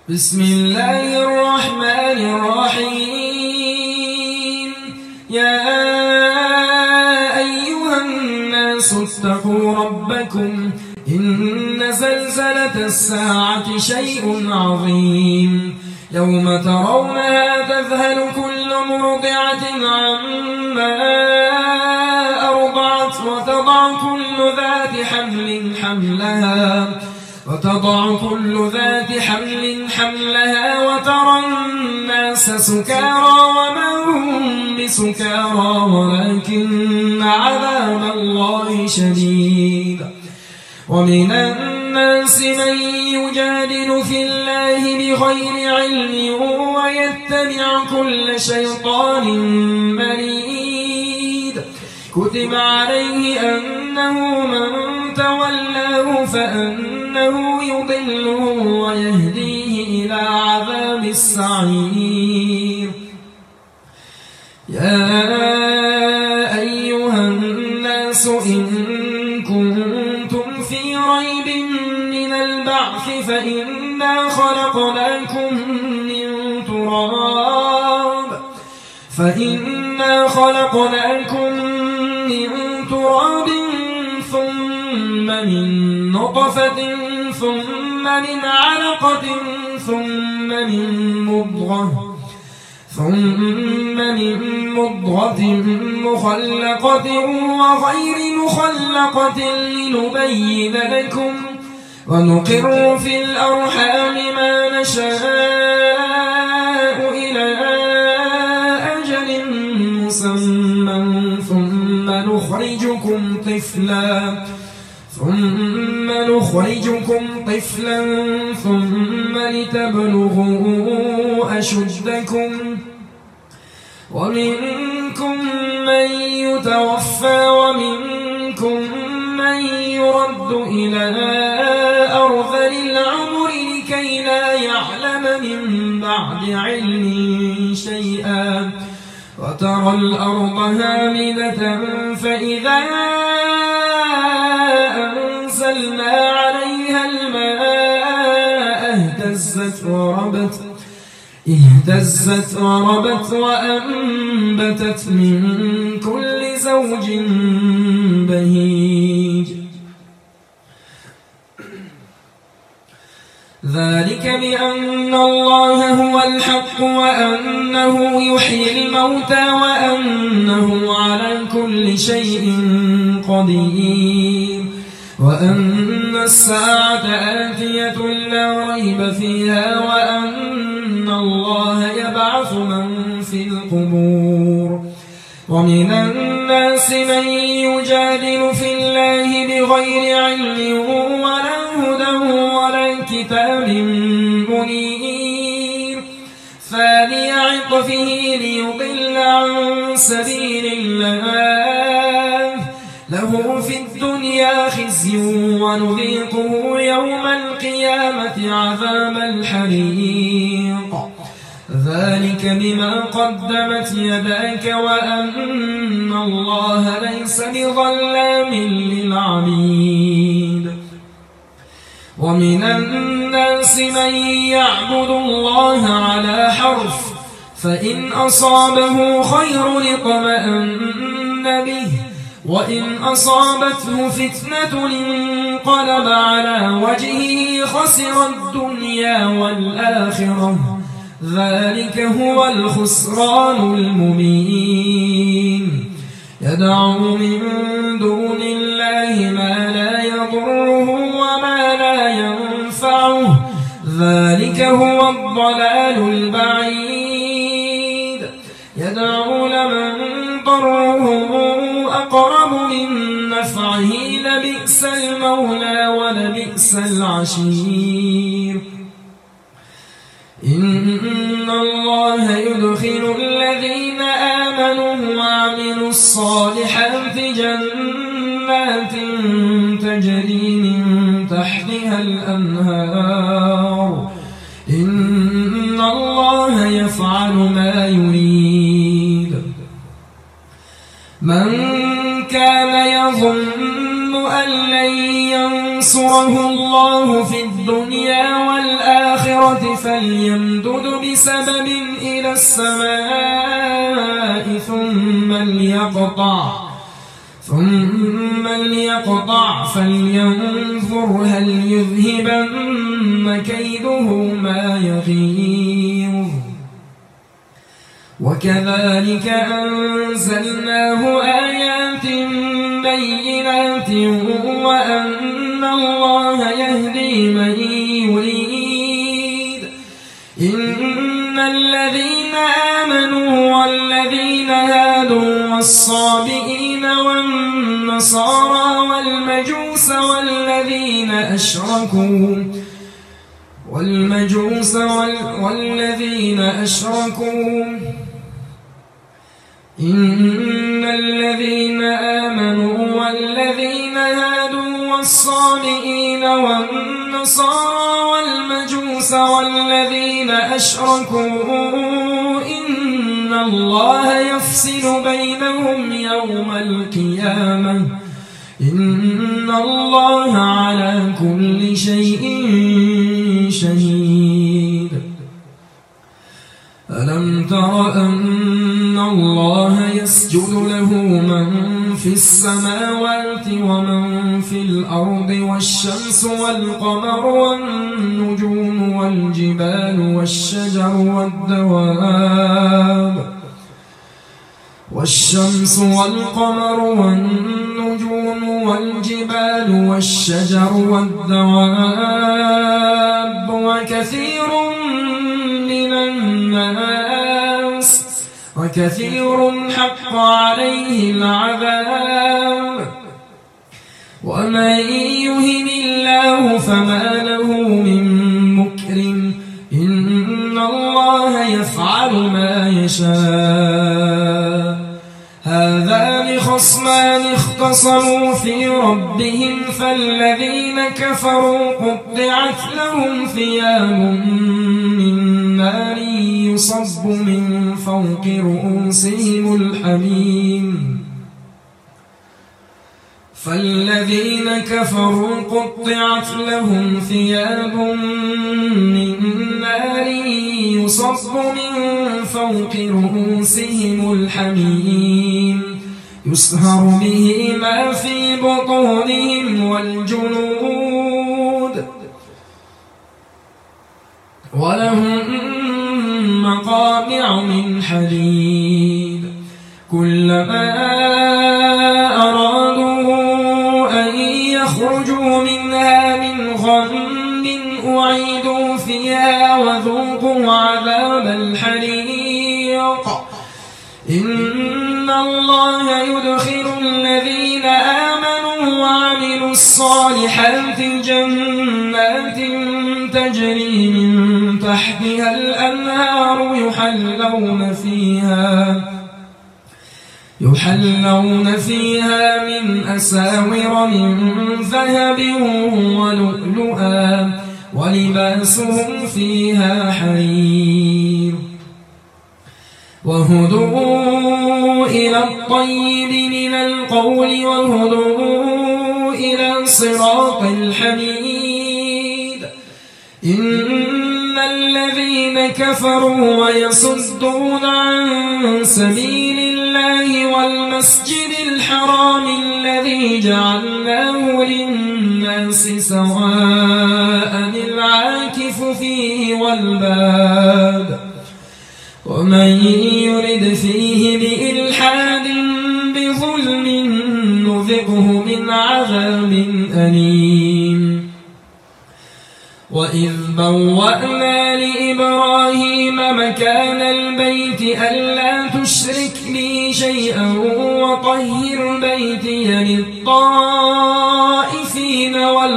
بسم الله الرحمن الرحيم. يا أيها الناس اتقوا ربكم إن زلزلة الساعة شيء عظيم يوم ترونها تذهل كل مرضعة عما أرضعت وتضع كل ذات حمل حملها وترى الناس سكارى وما هم بسكارى ولكن عذاب الله شديد. ومن الناس من يجادل في الله بغير علم ويتبع كل شيطان مريد. كتب عليه أنه من تولاه فأنه يضله ويهديه إلى عذاب السعير. يا أيها الناس إن كنتم في ريب من البعث فإنا خلقناكم من تراب ثم من نطفة ثم من علقة ثم من مضغة مخلقة وغير مخلقة لنبين لكم ونقر في الأرحام ما نشاء إلى أجل مسمى ثم نخرجكم طفلا ثم لتبلغوا أشدكم ومنكم من يتوفى ومنكم من يرد إلى أرذل العمر لكي لا يعلم من بعد علم شيئا. وترى الأرض هامدة فإذا أنزلنا عليها الماء اهتزت وربت وأنبتت من كل زوج بهيج. ذلك بأن الله هو الحق وأنه يحيي الموتى وأنه على كل شيء قدير وأن الساعة آتية لا ريب فيها وأن الله يبعث من في القبور. ومن الناس من يجادل في الله بغير علم ولا هدى ولا كتاب منير ثاني عطفه ليضل عن سبيل الله له في الدنيا خزي ونذيقه يوم القيامة عذاب الحريق. ذلك بما قدمت يداك وأن الله ليس بظلام للعبيد. ومن الناس من يعبد الله على حرف فإن أصابه خير اطمأن به وإن أصابته فتنة انقلب على وجهه خسر الدنيا والآخرة ذلك هو الخسران المبين. يدعو من دون الله ما لا يضره وما لا ينفعه ذلك هو الضلال البعيد. يدعو لمن ضره أقرب من نفعه لبئس المولى ولبئس العشير. إن الله يدخل الذين آمنوا وعملوا الصالحات جنات تجري من تحتها الأنهار إن الله يفعل ما يريد. من كان يظن أن لن ينصره الله في الدنيا والآخرة الآخرة فليمدد بسبب إلى السماء ثم ليقطع فلينظر هل يذهبن كيده ما يغيظ. وكذلك أنزلناه آيات بينات وأن الله يهدي من يريد. إن الذين آمنوا والذين هادوا والصابئين والنصارى والمجوس والذين أشركوا إن الذين آمنوا والذين هادوا والصابئين والنصارى والمجوس والذين أشركوا إن الله يفصل بينهم يوم القيامة إن الله على كل شيء شهيد. ألم تر أن الله يسجد له من في السماوات ومن في الأرض والشمس والقمر والنجوم والجبال والشجر والدواب وكثير حق عليه العذاب. ومن يهن الله فما له من مكرم إن الله يفعل ما يشاء. هذان خصمان اختصموا في ربهم فالذين كفروا قطعت لهم ثياب من نار يصب من فوق رؤوسهم الحميم. فالذين كفروا قطعت لهم ثياب من نار يصب من فوق رؤوسهم الحميم يسهر به ما في بطونهم والجلود ولهم مقامع من حديد. كلما أرادوا أن يخرجوا منها من غم أعيدوا فيها وذوقوا عذاب الحريق. إن الله يدخل الذين آمنوا وعملوا الصالحات جنات تجري من تحتها الأنهار يحلون فيها من أساور من ذهب ولؤلؤا ولباسهم فيها حرير. وهدوا إلى الطيب من القول وهدوا إلى صراط الحميد. إن الذين كفروا ويصدون عن سبيل الله والمسجد الحرام الذي جعلناه للناس سواء العاكف فيه والباد ومن يرد فيه بإلحاد بظلم نذقه من عذاب أليم. وإذ بوأنا لإبراهيم مكان البيت ألا تشرك بي شيئا وطهر بيتي للطائفين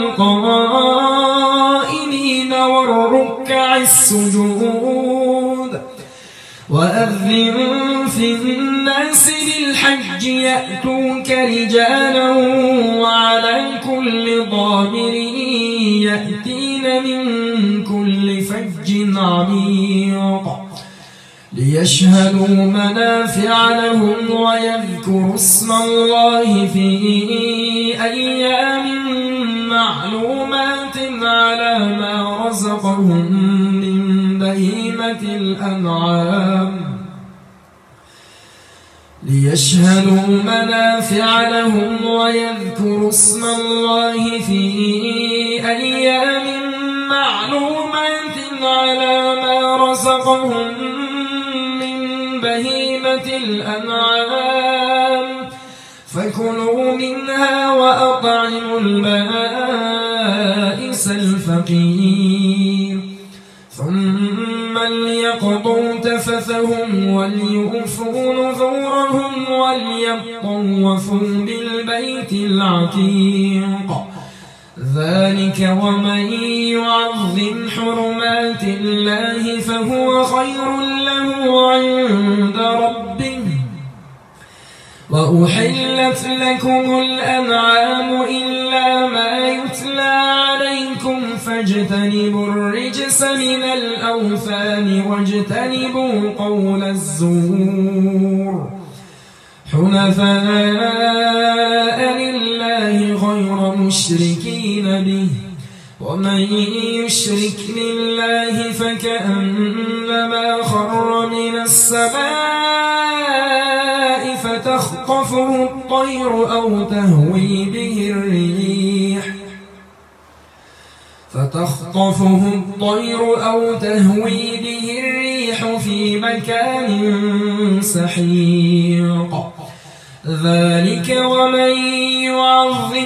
والقائمين والركع السجود. وأذن في الناس بالحج يأتوك رجالا وعلى كل ضامر يأتين من كل فج عميق ليشهدوا منافع لهم ويذكروا اسم الله في أيام معلومات على ما رزقهم من بهيمة الأنعام ليشهدوا منافع لهم ويذكروا اسم الله في أيام معلومات على ما رزقهم من بهيمة الأنعام فكلوا منها وأطعموا البائس الفقير ثم ليقضوا تفثهم وليوفوا نذورهم وليطوفوا بالبيت العتيق ذلك ومن يعظم حرمات الله فهو خير له عند ربه وأحلت لكم الأنعام إلا ما يتلى عليكم فاجتنبوا الرجس من الأوثان واجتنبوا قول الزور حنفاء لله غير مشركين به ومن يشرك بالله فكأنما خر من السماء فتخطفه الطير أو تهوي به الريح في مكان سحيق ذلك ومن يعظم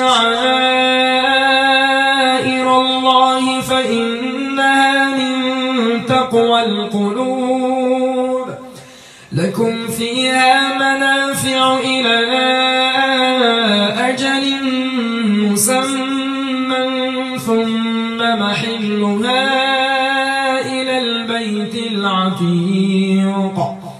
شعائر الله فإنها من تقوى القلوب لكم فيها منافع إلى أجل مسمى ثم محلها إلى البيت العتيق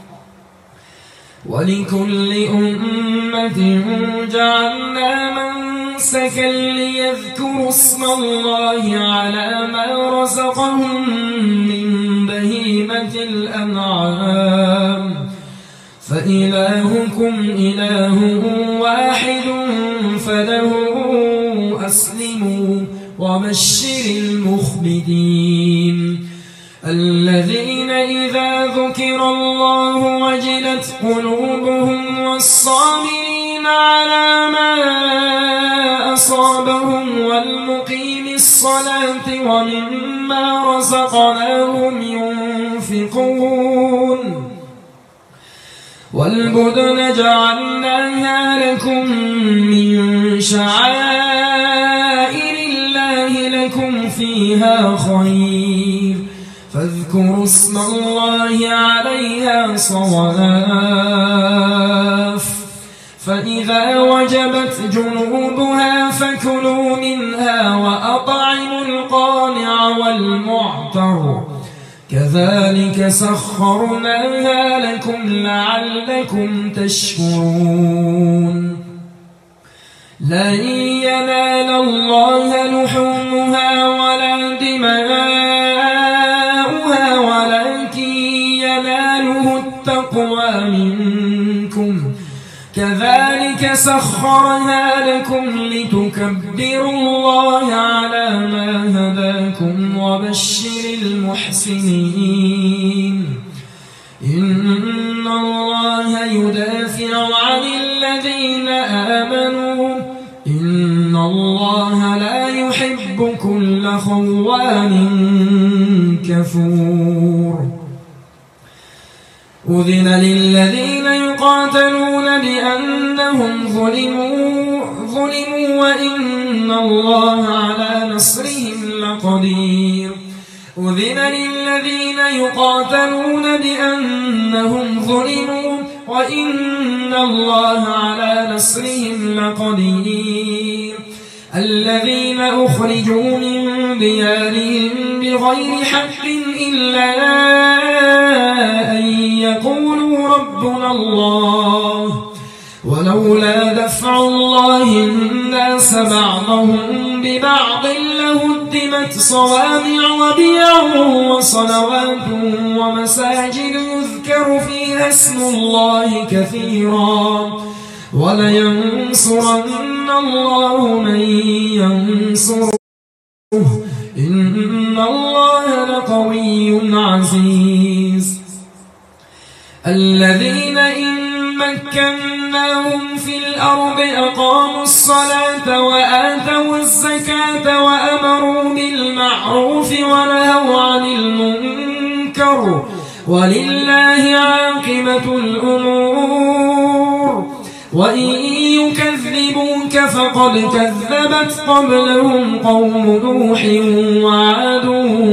ولكل أمة جعلنا منسكا ليذكروا اسم الله على ما رزقهم من بهيمة الأنعام فإلهكم إله واحد فله أسلموا وبشر المخبتين الذين إذا ذكر الله وجلت قلوبهم والصابرين على ما أصابهم والمقيم الصلاة ومما رزقناهم ينفقون والبدن جعلناها لكم من شعائر الله لكم فيها خير فاذكروا اسم الله عليها صواف فإذا وجبت جنوبها فكلوا منها وأطعموا القانع والمعتر كذلك سخرناها لكم لعلكم تشكرون لن ينال الله لحومها ولا دماؤها ولكن يناله التقوى منكم كذلك سخرها لكم لتكبروا الله على ما هداكم وبشر المحسنين إن الله يدافع عن الذين آمنوا إن الله لا يحب كل خوان كفور أذن للذين يقاتلون بأنهم ظلموا وإن الله على نصرهم لقدير أذن للذين يقاتلون بأنهم ظلموا وإن الله على نصرهم لقدير الذين أخرجوا من ديارهم بغير حق إلا أن يقولوا ربنا الله ولولا دفع الله الناس بعضهم ببعض لهدمت صوامع وبيع وصلوات ومساجد يذكر فيها اسم الله كثيرا ولينصرن الله من ينصره إن الله لقوي عزيز الذين إن مكناهم في الأرض أقاموا الصلاة وآتوا الزكاة وأمروا بالمعروف ونهوا عن المنكر ولله عاقبة الأمور وإن يكذبوك فقد كذبت قبلهم قوم نوح وعاد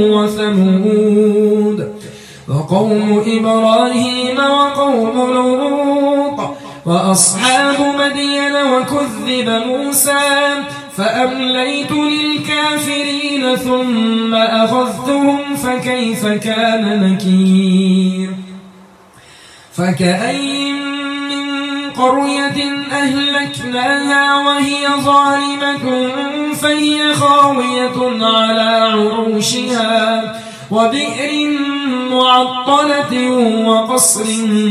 وثمود وقوم إبراهيم وقوم لوط وأصحاب مدين وكذب موسى فأمليت للكافرين ثم أخذتهم فكيف كان نكير فكأين من قرية أهلكناها وهي ظالمة فهي خاوية على عروشها وبئر معطلة وقصر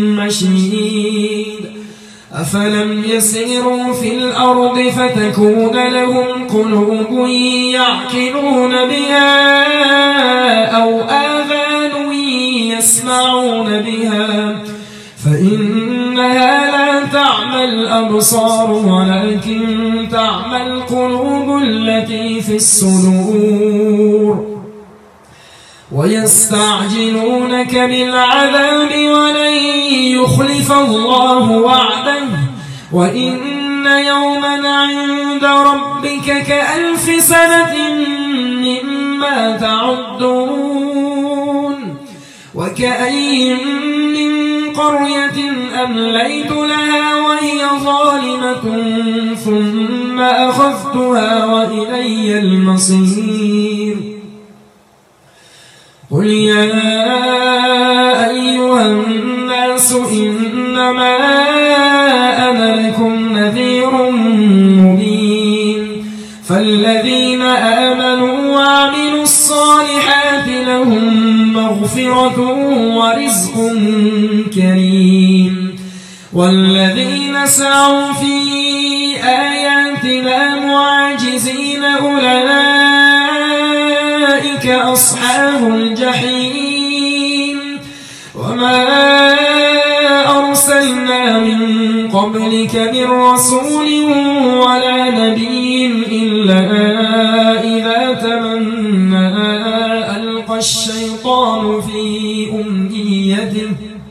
مشيد أفلم يسيروا في الأرض فتكون لهم قلوب يعقلون بها أو آذان يسمعون بها فإنها لا تعمى الأبصار ولكن تعمى القلوب التي في الصدور ويستعجلونك بالعذاب ولن يخلف الله وعده وإن يوما عند ربك كألف سنة مما تعدون وكأين من قرية أمليت لها وهي ظالمة ثم أخذتها وإلي المصير قل يا أيها الناس إنما أنا لكم نذير مبين فالذين آمنوا وعملوا الصالحات لهم مغفرة ورزق كريم والذين سعوا في آياتنا معاجزين أولئك أصحاب الجحيم وما أرسلنا من قبلك من رسول ولا نبي إلا إذا تمنى ألقى الشيطان في أمنيته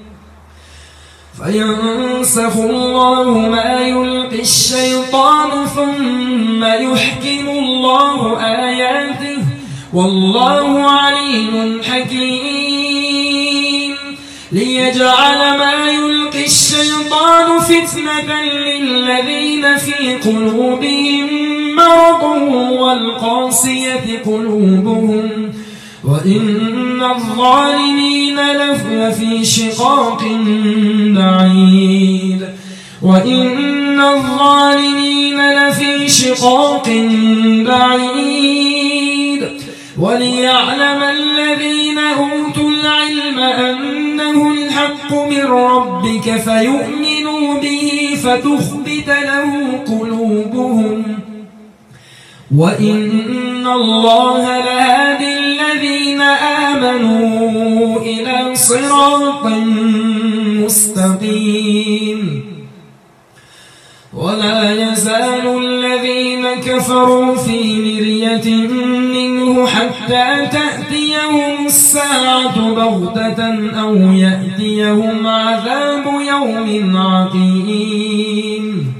فينسخ الله ما يلقي الشيطان ثم يحكم الله آياته والله عليم حكيم ليجعل ما يلقي الشيطان فتنة للذين في قلوبهم مرض والقاسية قلوبهم وإن الظالمين لفي شقاق بعيد وإن الظالمين لفي شقاق بعيد وليعلم الذين أوتوا العلم أنه الحق من ربك فيؤمنوا به فتخبت له قلوبهم وإن الله لهادي الذين آمنوا إلى صراط مستقيم ولا يزال الذين كفروا في مرية منه حتى تأتيهم الساعة بغتة أو يأتيهم عذاب يوم عقيم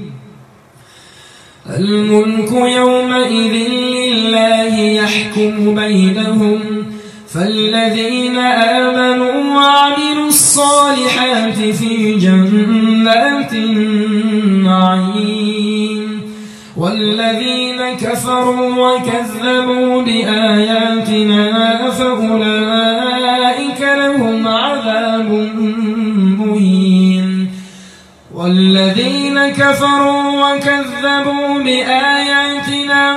الملك يومئذ لله يحكم بينهم فالذين آمنوا وعملوا الصالحات في جنات النعيم والذين كفروا وكذبوا بآياتنا فأولئك لهم عذاب مهين والذين كفروا وكذبوا بآياتنا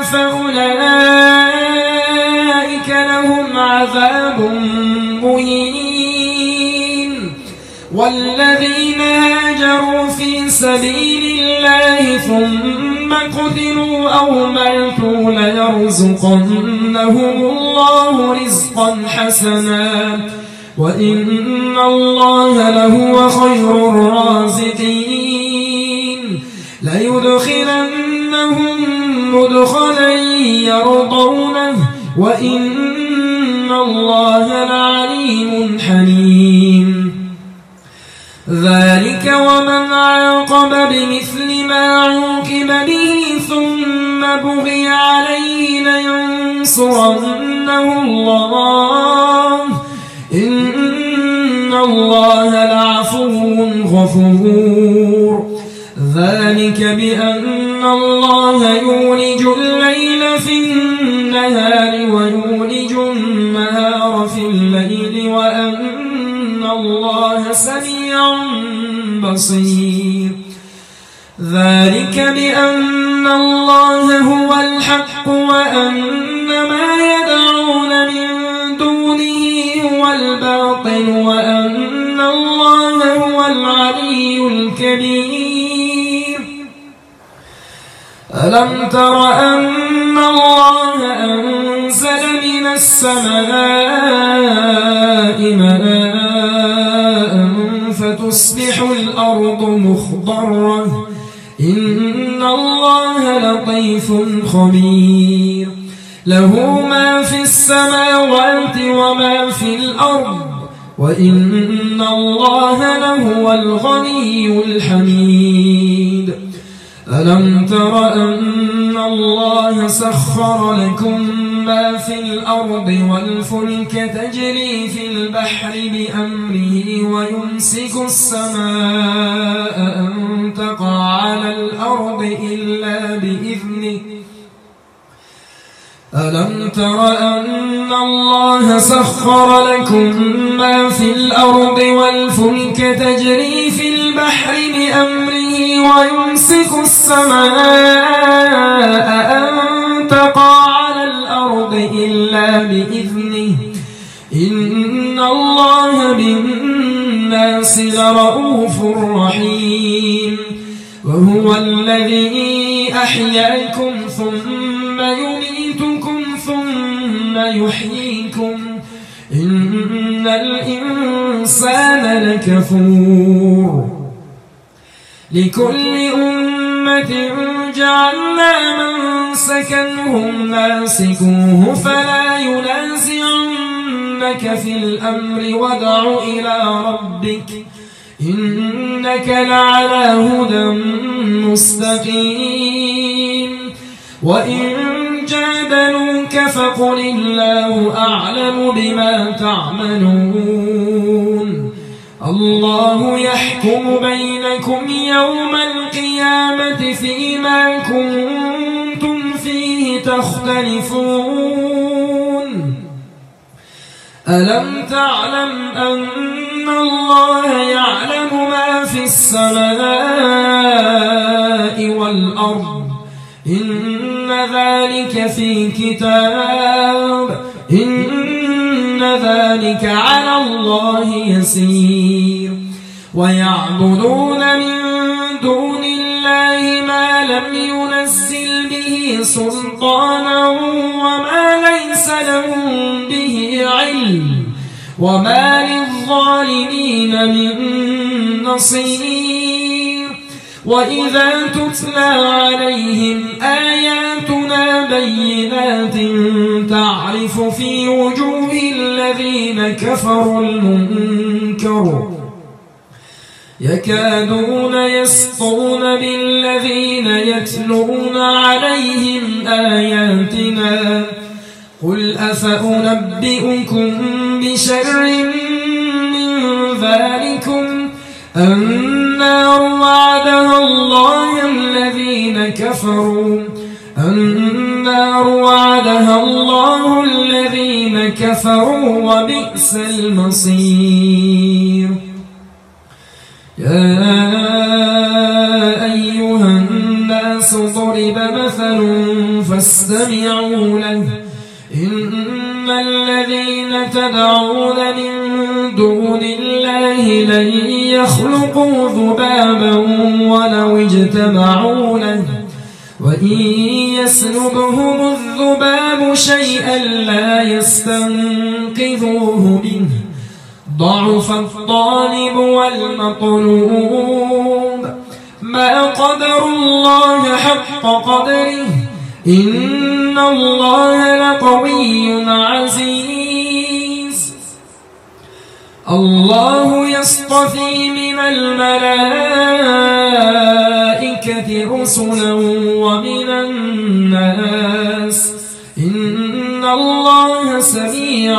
فأولئك لهم عذاب مهين والذين هاجروا في سبيل الله ثم قتلوا أو ماتوا ليرزقنهم الله رزقا حسنا وإن الله لهو خير الرازقين ليدخلنهم مدخلا يرضونه وإن الله لعليم حليم ذلك ومن عاقب بمثل ما عوقب به ثم بغي عليه لينصرنه الله إن الله لعفو غفور ذلك بأن الله يولج الليل في النهار ويولج النهار في الليل وأن الله سميع بصير ذلك بأن الله هو الحق وأن ما يدعون من دونه هو الباطل وأن الله هو العلي الكبير ألم تر أن الله أنزل من السماء ماء فتصبح الأرض مخضرة إن الله لطيف خبير له ما في السماوات وما في الأرض وإن الله لهو الغني الحميد ألم تر أن الله سخر لكم ما في الأرض والفلك تجري في البحر بأمره ويمسك السماء أن تقع على الأرض إلا بإذنه ألم تر أن الله سخر لكم ما في الأرض والفلك تجري في البحر بأمره ويمسك السماء أن تقع على الأرض إلا بإذنه إن الله بالناس لرؤوف رحيم وهو الذي أحياكم ثم يميتكم ثم يحييكم إن الإنسان لكفور لكل أمة جعلنا منسكا هم ناسكوه فلا ينازعنك في الأمر وادع إلى ربك إنك لعلى هدى مستقيم وإن جادلوك فقل الله أعلم بما تعملون الله يحكم بينكم يوم القيامة فيما كنتم فيه تختلفون ألم تعلم أن الله يعلم ما في السماء والأرض إن ذلك في كتاب إن ذلك على الله يسير ويعبدون من دون الله ما لم ينزل به سلطانا وما ليس لهم به علم وما للظالمين من نصير وإذا تتلى عليهم آياتنا بينات تعرف في وجوه الذين كفروا المنكر يكادون يسطون بالذين يتلون عليهم آياتنا قل أفأنبئكم بشر من ذلكم النار وعدها الله الذين كفروا وبئس المصير يا أيها الناس ضرب مثل فاستمعوا له إن الذين تدعون من دون الله لن يخلقوا ذبابا ولو اجتمعوا له وإن يسلبهم الذباب شيئا لا يستنقذوه منه ضعف الطالب والمطلوب ما قدروا الله حق قدره إن الله لقوي عزيز الله يصطفي من الملائكة رسلا ومن الناس إن الله سميع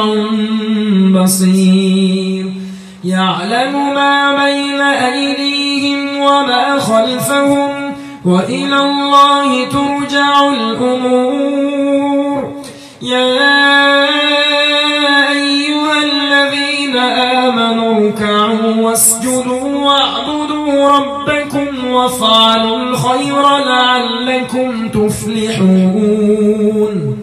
بصير يعلم ما بين أيديهم وما خلفهم وإلى الله ترجع الأمور يا أيها الذين آمنوا اركعوا واسجدوا واعبدوا ربكم وافعلوا الخير لعلكم تفلحون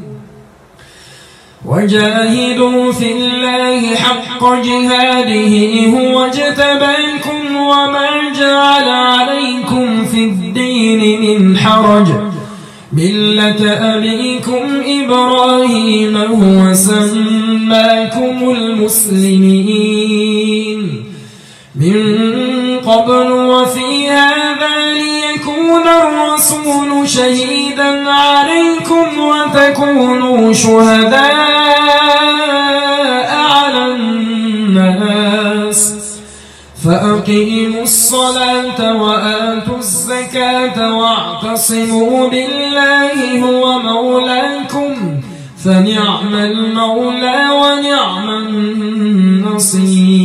وجاهدوا في الله حق جهاده هو اجتباكم وما جعل عليكم في الدين من حرج ملة أبيكم إبراهيم هو سماكم المسلمين من قبل وفي هذا ليكون الرسول شهيدا عليكم وتكونوا شهداء على الناس فأقيموا الصلاة وآتوا الزكاة واعتصموا بالله هو مولاكم فنعم المولى ونعم النصير